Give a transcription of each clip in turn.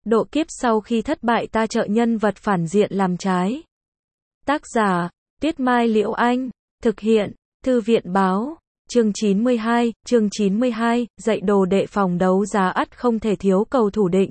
Độ kiếp sau khi thất bại ta trợ nhân vật phản diện làm trái. Tác giả, Tuyết Mai Liễu Anh. Thực hiện, Thư viện Báo. Chương 92, dạy đồ đệ phòng đấu giá ắt không thể thiếu cầu thủ định.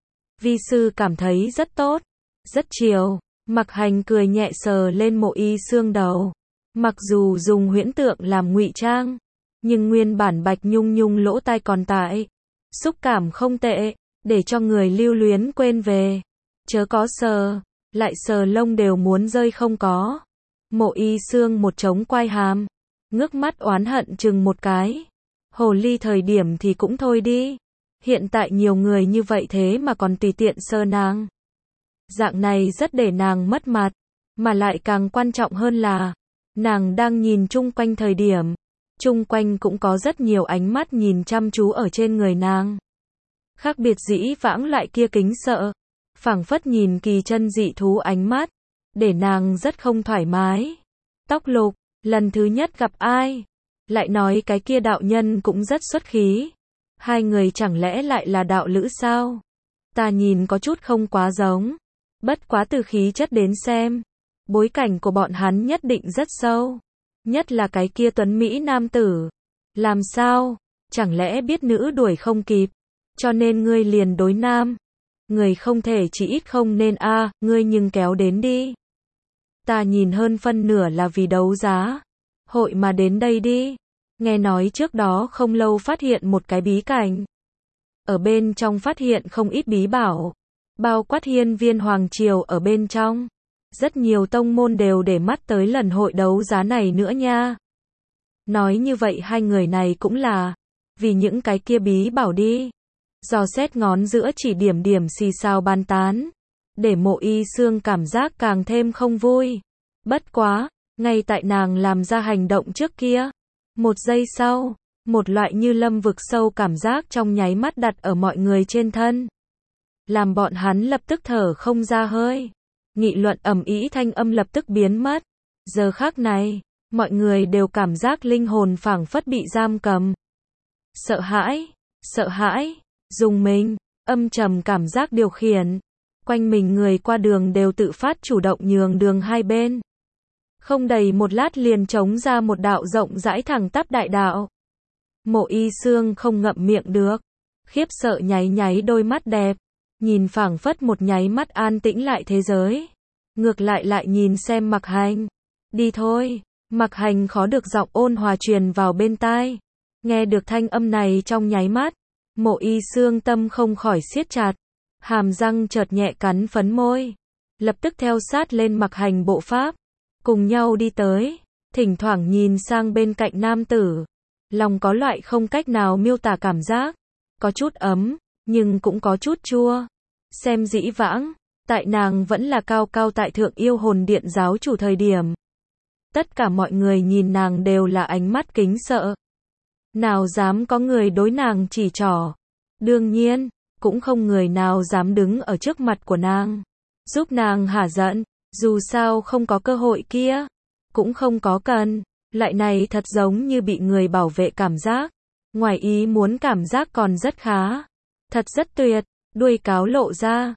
Vi sư cảm thấy rất tốt, rất chiều. Mặc Hành cười nhẹ sờ lên Mộ Y Xương đầu. Mặc dù dùng huyễn tượng làm ngụy trang, nhưng nguyên bản Bạch Nhung Nhung lỗ tai còn tại. Xúc cảm không tệ, để cho người lưu luyến quên về. Chớ có sờ, lại sờ lông đều muốn rơi không có. Mộ Y Xương một trống quai hàm, ngước mắt oán hận chừng một cái. Hồ ly thời điểm thì cũng thôi đi. Hiện tại nhiều người như vậy thế mà còn tùy tiện sờ nàng. Dạng này rất để nàng mất mặt, mà lại càng quan trọng hơn là, nàng đang nhìn chung quanh thời điểm, chung quanh cũng có rất nhiều ánh mắt nhìn chăm chú ở trên người nàng. Khác biệt dĩ vãng lại kia kính sợ, phảng phất nhìn kỳ chân dị thú ánh mắt, để nàng rất không thoải mái. Tóc Lục, lần thứ nhất gặp ai? Lại nói cái kia đạo nhân cũng rất xuất khí. Hai người chẳng lẽ lại là đạo lữ sao? Ta nhìn có chút không quá giống. Bất quá từ khí chất đến xem, bối cảnh của bọn hắn nhất định rất sâu. Nhất là cái kia tuấn Mỹ nam tử. Làm sao? Chẳng lẽ biết nữ đuổi không kịp, cho nên ngươi liền đối nam? Người không thể chỉ ít không nên a, ngươi nhưng kéo đến đi. Ta nhìn hơn phân nửa là vì đấu giá hội mà đến đây đi. Nghe nói trước đó không lâu phát hiện một cái bí cảnh. Ở bên trong phát hiện không ít bí bảo, bao quát hiên viên hoàng triều ở bên trong. Rất nhiều tông môn đều để mắt tới lần hội đấu giá này nữa nha. Nói như vậy hai người này cũng là vì những cái kia bí bảo đi. Dò xét ngón giữa chỉ điểm xì xào bàn tán, để Mộ Y Xương cảm giác càng thêm không vui. Bất quá, ngay tại nàng làm ra hành động trước kia, một giây sau, một loại như lâm vực sâu cảm giác trong nháy mắt đặt ở mọi người trên thân, làm bọn hắn lập tức thở không ra hơi. Nghị luận ầm ĩ thanh âm lập tức biến mất. Giờ khắc này, mọi người đều cảm giác linh hồn phảng phất bị giam cầm. Sợ hãi, dùng mình, âm trầm cảm giác điều khiển. Quanh mình người qua đường đều tự phát chủ động nhường đường hai bên. Không đầy một lát liền trống ra một đạo rộng rãi thẳng tắp đại đạo. Mộ Y Xương không ngậm miệng được, khiếp sợ nháy đôi mắt đẹp, nhìn phảng phất một nháy mắt an tĩnh lại thế giới. Ngược lại nhìn xem Mặc Hành. Đi thôi. Mặc Hành khó được giọng ôn hòa truyền vào bên tai. Nghe được thanh âm này trong nháy mắt, Mộ Y Xương tâm không khỏi siết chặt, hàm răng chợt nhẹ cắn phấn môi, lập tức theo sát lên Mặc Hành bộ pháp, cùng nhau đi tới, thỉnh thoảng nhìn sang bên cạnh nam tử, lòng có loại không cách nào miêu tả cảm giác, có chút ấm, nhưng cũng có chút chua. Xem dĩ vãng, tại nàng vẫn là cao cao tại thượng yêu hồn điện giáo chủ thời điểm, tất cả mọi người nhìn nàng đều là ánh mắt kính sợ. Nào dám có người đối nàng chỉ trỏ. Đương nhiên, cũng không người nào dám đứng ở trước mặt của nàng, giúp nàng hả giận, dù sao không có cơ hội kia, cũng không có cần. Loại này thật giống như bị người bảo vệ cảm giác, ngoài ý muốn cảm giác còn rất khá, thật rất tuyệt. Đuôi cáo lộ ra,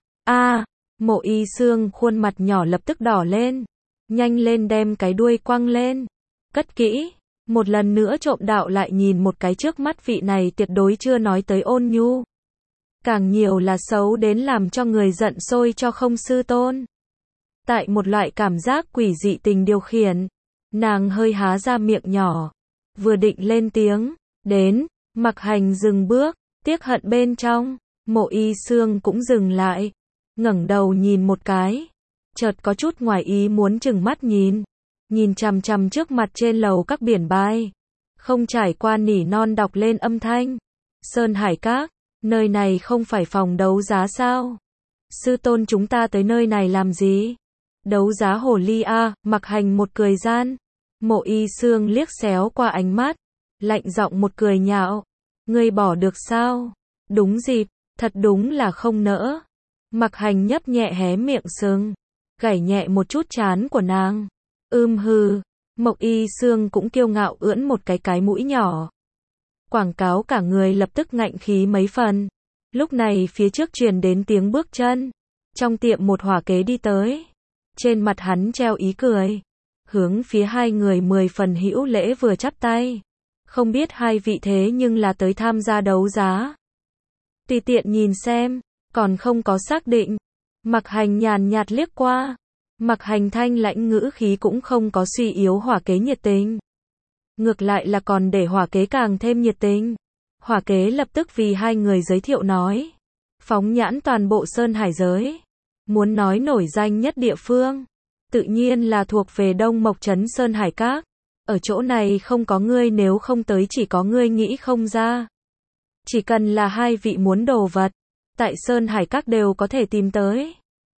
Mộ Y Xương khuôn mặt nhỏ lập tức đỏ lên, nhanh lên đem cái đuôi quăng lên, cất kỹ. Một lần nữa trộm đạo lại nhìn một cái trước mắt vị này tuyệt đối chưa nói tới ôn nhu, càng nhiều là xấu đến làm cho người giận sôi cho không sư tôn. Tại một loại cảm giác quỷ dị tình điều khiển, nàng hơi há ra miệng nhỏ, vừa định lên tiếng, đến. Mặc Hành dừng bước, tiếc hận bên trong. Mộ Y Xương cũng dừng lại, ngẩng đầu nhìn một cái, chợt có chút ngoài ý muốn chừng mắt nhìn chằm chằm trước mặt trên lầu các biển bài, không trải qua nỉ non đọc lên âm thanh. Sơn Hải Các, nơi này không phải phòng đấu giá sao? Sư tôn chúng ta tới nơi này làm gì? Đấu giá hồ ly a. Mặc Hành một cười gian. Mộ Y Xương liếc xéo qua ánh mắt, lạnh giọng một cười nhạo, ngươi bỏ được sao? Đúng dịp, thật đúng là không nỡ. Mặc Hành nhấp nhẹ hé miệng sừng, gảy nhẹ một chút trán của nàng. Hừ. Mộc Y Xương cũng kiêu ngạo ưỡn một cái mũi nhỏ. Quảng cáo cả người lập tức ngạnh khí mấy phần. Lúc này phía trước truyền đến tiếng bước chân. Trong tiệm một hỏa kế đi tới. Trên mặt hắn treo ý cười. Hướng phía hai người 10 phần hữu lễ vừa chắp tay. Không biết hai vị thế nhưng là tới tham gia đấu giá. Tùy tiện nhìn xem, còn không có xác định. Mặc Hành nhàn nhạt liếc qua. Mặc Hành thanh lãnh ngữ khí cũng không có suy yếu hỏa kế nhiệt tình. Ngược lại là còn để hỏa kế càng thêm nhiệt tình. Hỏa kế lập tức vì hai người giới thiệu nói. Phóng nhãn toàn bộ Sơn Hải giới. Muốn nói nổi danh nhất địa phương. Tự nhiên là thuộc về Đông Mộc Trấn Sơn Hải Các. Ở chỗ này không có ngươi, nếu không tới chỉ có ngươi nghĩ không ra. Chỉ cần là hai vị muốn đồ vật. Tại Sơn Hải Các đều có thể tìm tới.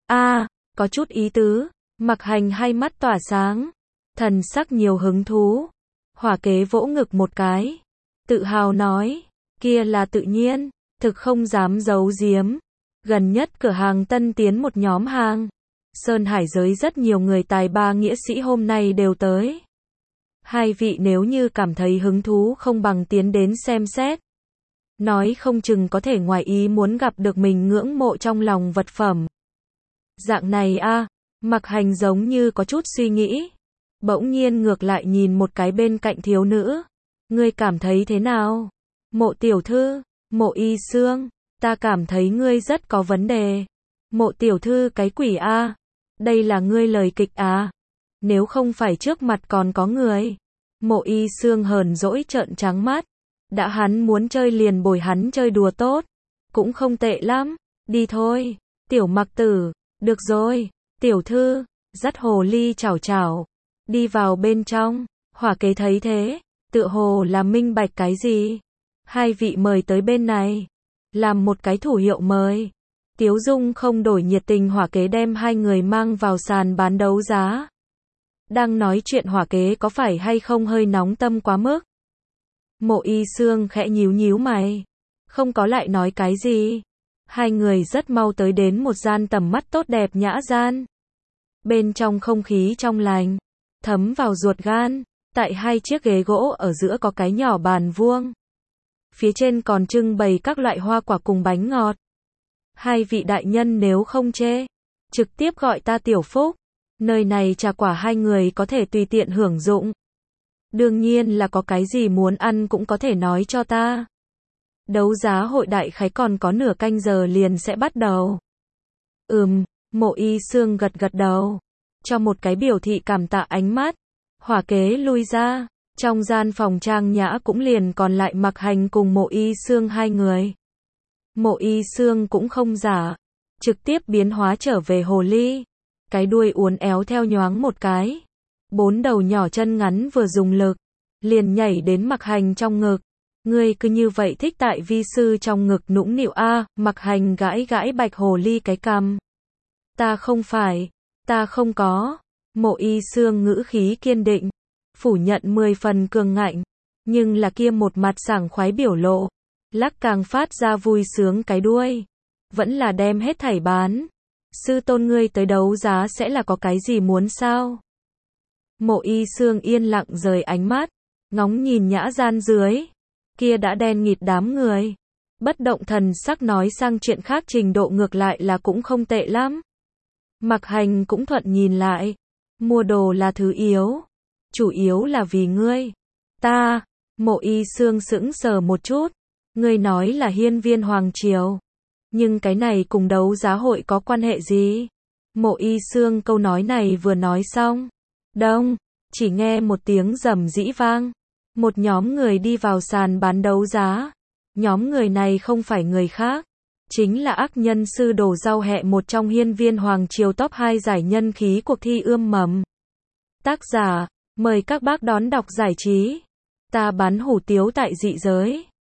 Có chút ý tứ. Mặc Hành hai mắt tỏa sáng. Thần sắc nhiều hứng thú. Hỏa kế vỗ ngực một cái. Tự hào nói. Kia là tự nhiên. Thực không dám giấu giếm. Gần nhất cửa hàng tân tiến một nhóm hàng. Sơn Hải giới rất nhiều người tài ba nghĩa sĩ hôm nay đều tới. Hai vị nếu như cảm thấy hứng thú không bằng tiến đến xem xét. Nói không chừng có thể ngoài ý muốn gặp được mình ngưỡng mộ trong lòng vật phẩm. Dạng này Mặc Hành giống như có chút suy nghĩ. Bỗng nhiên ngược lại nhìn một cái bên cạnh thiếu nữ. Ngươi cảm thấy thế nào? Mộ tiểu thư, Mộ Y Xương, ta cảm thấy ngươi rất có vấn đề. Mộ tiểu thư cái quỷ đây là ngươi lời kịch Nếu không phải trước mặt còn có người. Mộ Y Xương hờn dỗi trợn trắng mắt. Đã hắn muốn chơi liền bồi hắn chơi đùa tốt. Cũng không tệ lắm. Đi thôi, tiểu Mặc tử. Được rồi, tiểu thư. Dắt hồ ly chảo chảo. Đi vào bên trong. Hỏa kế thấy thế. Tựa hồ là minh bạch cái gì. Hai vị mời tới bên này. Làm một cái thủ hiệu mời. Tiếu dung không đổi nhiệt tình, hỏa kế đem hai người mang vào sàn bán đấu giá. Đang nói chuyện hỏa kế có phải hay không hơi nóng tâm quá mức. Mộ Y Xương khẽ nhíu nhíu mày. Không có lại nói cái gì. Hai người rất mau tới đến một gian tầm mắt tốt đẹp nhã gian. Bên trong không khí trong lành. Thấm vào ruột gan. Tại hai chiếc ghế gỗ ở giữa có cái nhỏ bàn vuông. Phía trên còn trưng bày các loại hoa quả cùng bánh ngọt. Hai vị đại nhân nếu không chê, trực tiếp gọi ta Tiểu Phúc. Nơi này trà quả hai người có thể tùy tiện hưởng dụng. Đương nhiên là có cái gì muốn ăn cũng có thể nói cho ta. Đấu giá hội đại khái còn có nửa canh giờ liền sẽ bắt đầu. Mộ Y Xương gật gật đầu. Cho một cái biểu thị cảm tạ ánh mắt. Hỏa kế lui ra. Trong gian phòng trang nhã cũng liền còn lại Mặc Hành cùng Mộ Y Xương hai người. Mộ Y Xương cũng không giả. Trực tiếp biến hóa trở về hồ ly. Cái đuôi uốn éo theo nhoáng một cái. Bốn đầu nhỏ chân ngắn vừa dùng lực. Liền nhảy đến Mặc Hành trong ngực. Ngươi cứ như vậy thích tại vi sư trong ngực nũng nịu Mặc Hành gãi gãi bạch hồ ly cái cằm. Ta không phải. Ta không có. Mộ Y Xương ngữ khí kiên định. Phủ nhận 10 phần cường ngạnh. Nhưng là kia một mặt sảng khoái biểu lộ. Lắc càng phát ra vui sướng cái đuôi. Vẫn là đem hết thảy bán. Sư tôn ngươi tới đấu giá sẽ là có cái gì muốn sao? Mộ Y Xương yên lặng rời ánh mắt. Ngóng nhìn nhã gian dưới. Kia đã đen nghịt đám người. Bất động thần sắc nói sang chuyện khác, trình độ ngược lại là cũng không tệ lắm. Mặc Hành cũng thuận nhìn lại. Mua đồ là thứ yếu. Chủ yếu là vì ngươi. Ta. Mộ Y Xương sững sờ một chút. Ngươi nói là hiên viên hoàng triều. Nhưng cái này cùng đấu giá hội có quan hệ gì? Mộ Y Xương câu nói này vừa nói xong. Đông. Chỉ nghe một tiếng rầm rĩ vang. Một nhóm người đi vào sàn bán đấu giá. Nhóm người này không phải người khác. Chính là ác nhân sư Đồ Rau Hẹ, một trong hiên viên hoàng triều top 2 giải nhân khí cuộc thi ươm mầm. Tác giả. Mời các bác đón đọc giải trí. Ta bán hủ tiếu tại dị giới.